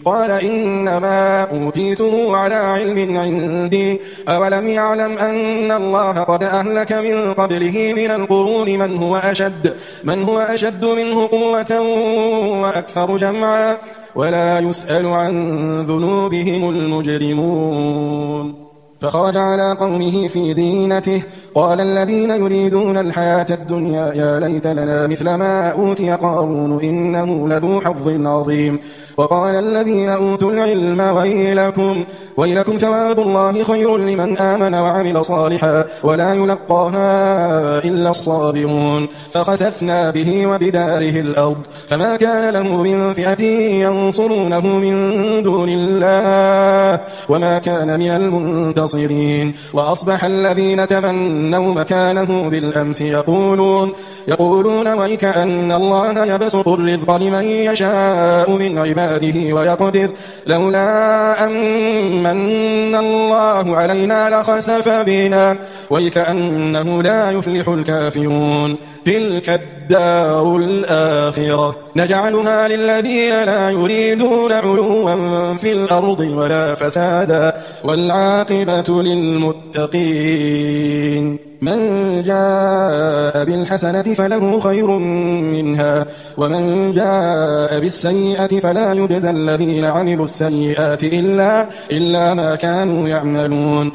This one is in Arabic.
قال إنما أوتيته على علم عندي أولم يعلم أن الله قد أهلك من قبله من القرون من هو أشد منه قوة وأكثر جمعا ولا يسأل عن ذنوبهم المجرمون. فخرج على قومه في زينته قال الذين يريدون الحياة الدنيا يا ليت لنا مثل ما أوتي قارون إنه لذو حظ عظيم. وقال الذين أوتوا العلم ويلكم ثواب الله خير لمن آمن وعمل صالحا ولا يلقاها إلا الصابرون. فخسفنا به وبداره الأرض فما كان له من فئة ينصرونه من دون الله وما كان من المنتصرين. وأصبح الذين تمنوا مكانه بالأمس يقولون ويك أن الله يبسط الرزق لمن يشاء من عباده ويقدر لولا أمن الله علينا لخسف بنا ويكأنه لا يفلح الكافرون. تلك الدار الآخرة نجعلها للذين لا يريدون علوا في الأرض ولا فسادا والعاقبة للمتقين. من جاء بالحسنة فله خير منها ومن جاء بالسيئة فلا يجزى الذين عملوا السيئات إلا ما كانوا يعملون.